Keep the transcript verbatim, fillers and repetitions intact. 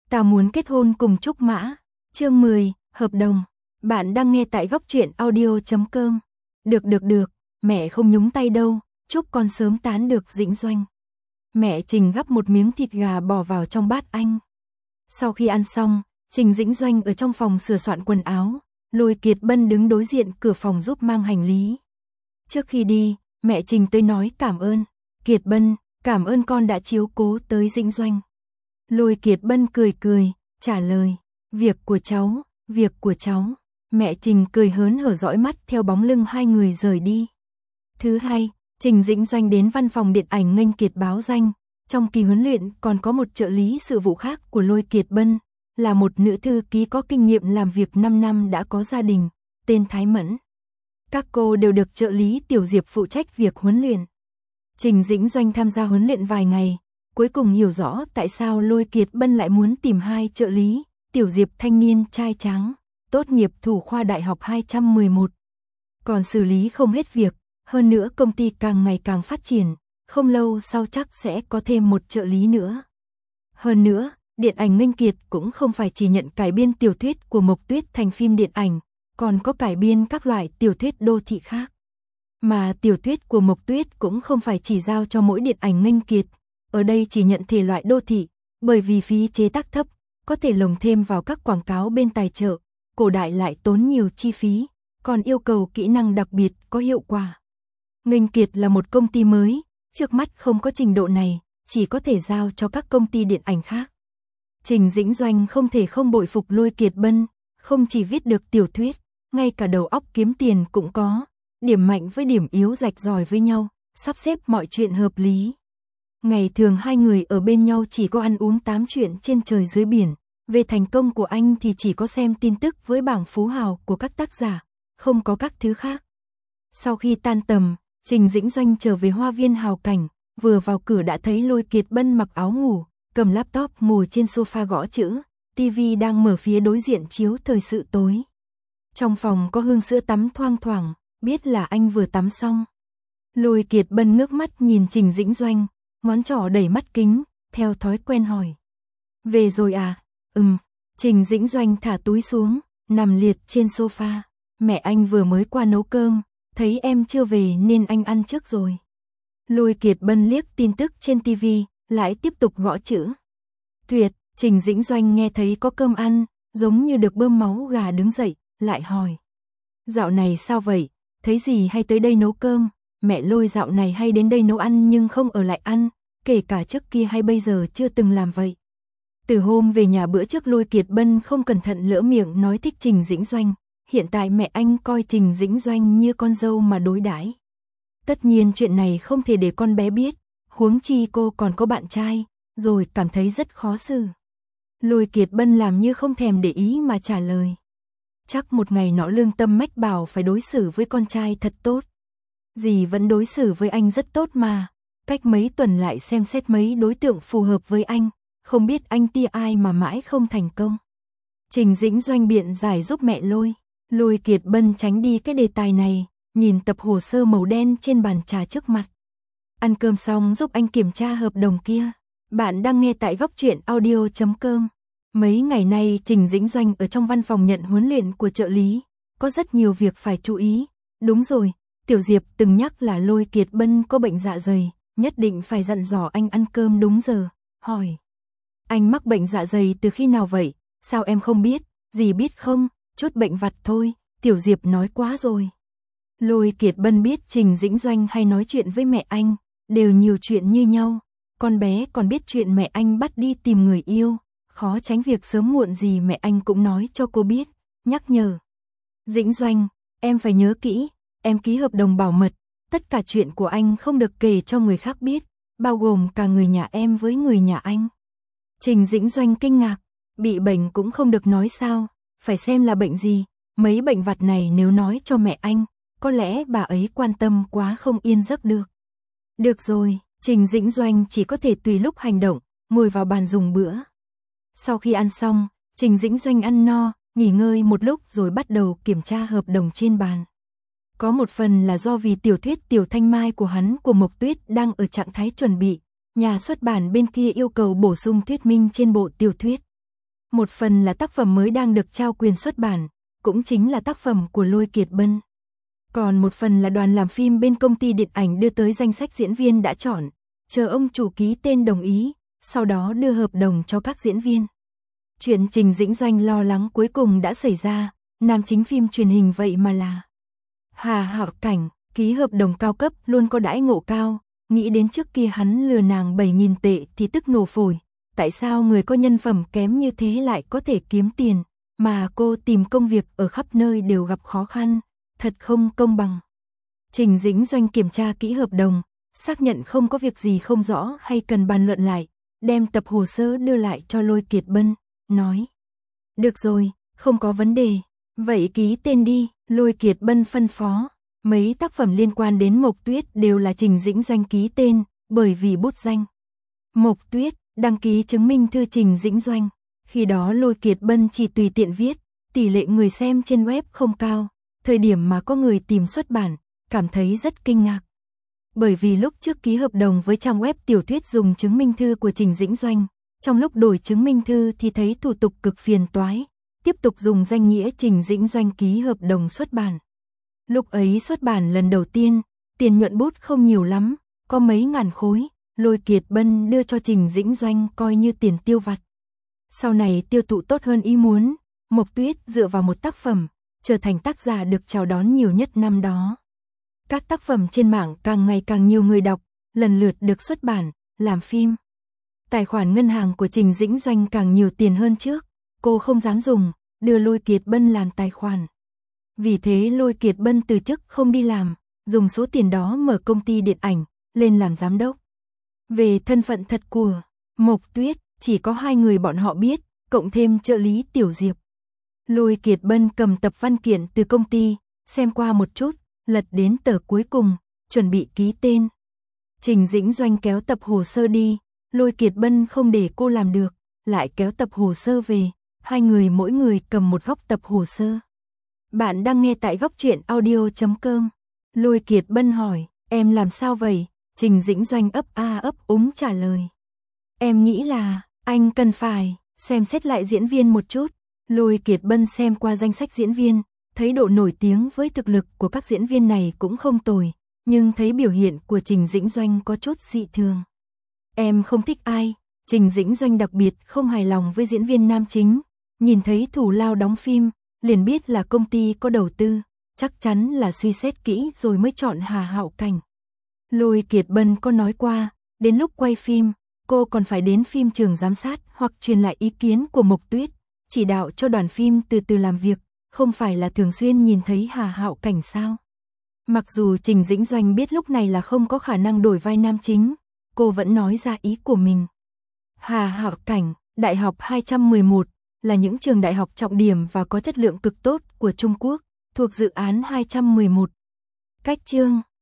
Ta muốn kết hôn cùng Trúc Mã. Chương mười, hợp đồng. Bạn đang nghe tại góc truyện audio chấm com. Được được được, mẹ không nhúng tay đâu, chúc con sớm tán được Dĩnh Doanh. Mẹ Trình gắp một miếng thịt gà bỏ vào trong bát anh. Sau khi ăn xong, Trình Dĩnh Doanh ở trong phòng sửa soạn quần áo, Lôi Kiệt Bân đứng đối diện cửa phòng giúp mang hành lý. Trước khi đi, mẹ Trình tới nói cảm ơn. Kiệt Bân, cảm ơn con đã chiếu cố tới Dĩnh Doanh. Lôi Kiệt Bân cười cười, trả lời, việc của cháu, việc của cháu. Mẹ Trình cười hớn hở dõi mắt theo bóng lưng hai người rời đi. Thứ hai, Trình Dĩnh Doanh đến văn phòng điện ảnh nghênh Kiệt báo danh. Trong kỳ huấn luyện còn có một trợ lý sự vụ khác của Lôi Kiệt Bân, là một nữ thư ký có kinh nghiệm làm việc năm năm đã có gia đình, tên Thái Mẫn. Các cô đều được trợ lý Tiểu Diệp phụ trách việc huấn luyện. Trình Dĩnh Doanh tham gia huấn luyện vài ngày, cuối cùng hiểu rõ tại sao Lôi Kiệt Bân lại muốn tìm hai trợ lý, Tiểu Diệp thanh niên trai tráng, tốt nghiệp thủ khoa đại học hai trăm mười một. Còn xử lý không hết việc, hơn nữa công ty càng ngày càng phát triển, không lâu sau chắc sẽ có thêm một trợ lý nữa. Hơn nữa, điện ảnh nghênh Kiệt cũng không phải chỉ nhận cải biên tiểu thuyết của Mộc Tuyết thành phim điện ảnh, còn có cải biên các loại tiểu thuyết đô thị khác. Mà tiểu thuyết của Mộc Tuyết cũng không phải chỉ giao cho mỗi điện ảnh nghênh Kiệt, ở đây chỉ nhận thể loại đô thị, bởi vì phí chế tác thấp, có thể lồng thêm vào các quảng cáo bên tài trợ, cổ đại lại tốn nhiều chi phí, còn yêu cầu kỹ năng đặc biệt có hiệu quả. Nghênh Kiệt là một công ty mới, trước mắt không có trình độ này, chỉ có thể giao cho các công ty điện ảnh khác. Trình Dĩnh Doanh không thể không bội phục Lôi Kiệt Bân, không chỉ viết được tiểu thuyết, ngay cả đầu óc kiếm tiền cũng có, điểm mạnh với điểm yếu rạch ròi với nhau, sắp xếp mọi chuyện hợp lý. Ngày thường hai người ở bên nhau chỉ có ăn uống tám chuyện trên trời dưới biển, về thành công của anh thì chỉ có xem tin tức với bảng phú hào của các tác giả, không có các thứ khác. Sau khi tan tầm, Trình Dĩnh Doanh trở về hoa viên hào cảnh, vừa vào cửa đã thấy Lôi Kiệt Bân mặc áo ngủ, cầm laptop ngồi trên sofa gõ chữ, tivi đang mở phía đối diện chiếu thời sự tối. Trong phòng có hương sữa tắm thoang thoảng, biết là anh vừa tắm xong. Lôi Kiệt Bân ngước mắt nhìn Trình Dĩnh Doanh, ngón trỏ đẩy mắt kính, theo thói quen hỏi. Về rồi à? Ừm. Trình Dĩnh Doanh thả túi xuống, nằm liệt trên sofa. Mẹ anh vừa mới qua nấu cơm, thấy em chưa về nên anh ăn trước rồi. Lôi Kiệt Bân liếc tin tức trên tivi, lại tiếp tục gõ chữ. Tuyệt, Trình Dĩnh Doanh nghe thấy có cơm ăn, giống như được bơm máu gà đứng dậy, lại hỏi. Dạo này sao vậy? Thấy gì hay tới đây nấu cơm? Mẹ Lôi dạo này hay đến đây nấu ăn nhưng không ở lại ăn, kể cả trước kia hay bây giờ chưa từng làm vậy. Từ hôm về nhà bữa trước Lôi Kiệt Bân không cẩn thận lỡ miệng nói thích Trình Dĩnh Doanh, hiện tại mẹ anh coi Trình Dĩnh Doanh như con dâu mà đối đãi. Tất nhiên chuyện này không thể để con bé biết, huống chi cô còn có bạn trai, rồi cảm thấy rất khó xử. Lôi Kiệt Bân làm như không thèm để ý mà trả lời. Chắc một ngày nọ lương tâm mách bảo phải đối xử với con trai thật tốt. Dì vẫn đối xử với anh rất tốt mà, cách mấy tuần lại xem xét mấy đối tượng phù hợp với anh, không biết anh tia ai mà mãi không thành công. Trình Dĩnh Doanh biện giải giúp mẹ Lôi. Lôi Kiệt Bân tránh đi cái đề tài này, nhìn tập hồ sơ màu đen trên bàn trà trước mặt. Ăn cơm xong giúp anh kiểm tra hợp đồng kia. Bạn đang nghe tại góc truyện audio chấm com. Mấy ngày nay Trình Dĩnh Doanh ở trong văn phòng nhận huấn luyện của trợ lý, có rất nhiều việc phải chú ý. Đúng rồi, Tiểu Diệp từng nhắc là Lôi Kiệt Bân có bệnh dạ dày, nhất định phải dặn dò anh ăn cơm đúng giờ. Hỏi, anh mắc bệnh dạ dày từ khi nào vậy? Sao em không biết? Dì biết không? Chút bệnh vặt thôi, Tiểu Diệp nói quá rồi. Lôi Kiệt Bân biết Trình Dĩnh Doanh hay nói chuyện với mẹ anh, đều nhiều chuyện như nhau. Con bé còn biết chuyện mẹ anh bắt đi tìm người yêu, khó tránh việc sớm muộn gì mẹ anh cũng nói cho cô biết, nhắc nhở. Dĩnh Doanh, em phải nhớ kỹ, em ký hợp đồng bảo mật, tất cả chuyện của anh không được kể cho người khác biết, bao gồm cả người nhà em với người nhà anh. Trình Dĩnh Doanh kinh ngạc, bị bệnh cũng không được nói sao, phải xem là bệnh gì, mấy bệnh vặt này nếu nói cho mẹ anh, có lẽ bà ấy quan tâm quá không yên giấc được. Được rồi, Trình Dĩnh Doanh chỉ có thể tùy lúc hành động, ngồi vào bàn dùng bữa. Sau khi ăn xong, Trình Dĩnh Doanh ăn no, nghỉ ngơi một lúc rồi bắt đầu kiểm tra hợp đồng trên bàn. Có một phần là do vì tiểu thuyết Tiểu Thanh Mai của hắn của Mộc Tuyết đang ở trạng thái chuẩn bị, nhà xuất bản bên kia yêu cầu bổ sung thuyết minh trên bộ tiểu thuyết. Một phần là tác phẩm mới đang được trao quyền xuất bản, cũng chính là tác phẩm của Lôi Kiệt Bân. Còn một phần là đoàn làm phim bên công ty điện ảnh đưa tới danh sách diễn viên đã chọn, chờ ông chủ ký tên đồng ý, sau đó đưa hợp đồng cho các diễn viên. Chuyện Trình Dĩnh Doanh lo lắng cuối cùng đã xảy ra, nam chính phim truyền hình vậy mà là Hà Hạo Cảnh, ký hợp đồng cao cấp luôn có đãi ngộ cao, nghĩ đến trước kia hắn lừa nàng bảy nghìn tệ thì tức nổ phổi, tại sao người có nhân phẩm kém như thế lại có thể kiếm tiền, mà cô tìm công việc ở khắp nơi đều gặp khó khăn, thật không công bằng. Trình Dĩnh Doanh kiểm tra kỹ hợp đồng, xác nhận không có việc gì không rõ hay cần bàn luận lại, đem tập hồ sơ đưa lại cho Lôi Kiệt Bân, nói: "Được rồi, không có vấn đề, vậy ký tên đi." Lôi Kiệt Bân phân phó. Mấy tác phẩm liên quan đến Mộc Tuyết đều là Trình Dĩnh Doanh ký tên, bởi vì bút danh Mộc Tuyết, đăng ký chứng minh thư Trình Dĩnh Doanh. Khi đó Lôi Kiệt Bân chỉ tùy tiện viết, tỷ lệ người xem trên web không cao, thời điểm mà có người tìm xuất bản, cảm thấy rất kinh ngạc. Bởi vì lúc trước ký hợp đồng với trang web tiểu thuyết dùng chứng minh thư của Trình Dĩnh Doanh, trong lúc đổi chứng minh thư thì thấy thủ tục cực phiền toái, tiếp tục dùng danh nghĩa Trình Dĩnh Doanh ký hợp đồng xuất bản. Lúc ấy xuất bản lần đầu tiên, tiền nhuận bút không nhiều lắm, có mấy ngàn khối, Lôi Kiệt Bân đưa cho Trình Dĩnh Doanh coi như tiền tiêu vặt. Sau này tiêu thụ tốt hơn ý muốn, Mộc Tuyết dựa vào một tác phẩm, trở thành tác giả được chào đón nhiều nhất năm đó. Các tác phẩm trên mạng càng ngày càng nhiều người đọc, lần lượt được xuất bản, làm phim. Tài khoản ngân hàng của Trình Dĩnh Doanh càng nhiều tiền hơn trước, cô không dám dùng, đưa Lôi Kiệt Bân làm tài khoản. Vì thế Lôi Kiệt Bân từ chức không đi làm, dùng số tiền đó mở công ty điện ảnh, lên làm giám đốc. Về thân phận thật của Mộc Tuyết, chỉ có hai người bọn họ biết, cộng thêm trợ lý Tiểu Diệp. Lôi Kiệt Bân cầm tập văn kiện từ công ty, xem qua một chút, lật đến tờ cuối cùng, chuẩn bị ký tên. Trình Dĩnh Doanh kéo tập hồ sơ đi, Lôi Kiệt Bân không để cô làm được, lại kéo tập hồ sơ về, hai người mỗi người cầm một góc tập hồ sơ. Bạn đang nghe tại góc truyện audio chấm com. Lôi Kiệt Bân hỏi, em làm sao vậy? Trình Dĩnh Doanh ấp a ấp úng trả lời. Em nghĩ là, anh cần phải xem xét lại diễn viên một chút. Lôi Kiệt Bân xem qua danh sách diễn viên, thấy độ nổi tiếng với thực lực của các diễn viên này cũng không tồi, nhưng thấy biểu hiện của Trình Dĩnh Doanh có chút dị thường. Em không thích ai, Trình Dĩnh Doanh đặc biệt không hài lòng với diễn viên nam chính, nhìn thấy thủ lao đóng phim, liền biết là công ty có đầu tư, chắc chắn là suy xét kỹ rồi mới chọn Hà Hạo Cảnh. Lôi Kiệt Bân có nói qua, đến lúc quay phim, cô còn phải đến phim trường giám sát hoặc truyền lại ý kiến của Mộc Tuyết, chỉ đạo cho đoàn phim từ từ làm việc, không phải là thường xuyên nhìn thấy Hà Hạo Cảnh sao. Mặc dù Trình Dĩnh Doanh biết lúc này là không có khả năng đổi vai nam chính, cô vẫn nói ra ý của mình. Hà Hạo Cảnh, Đại học hai trăm mười một, là những trường đại học trọng điểm và có chất lượng cực tốt của Trung Quốc, thuộc dự án hai trăm mười một. Cách chương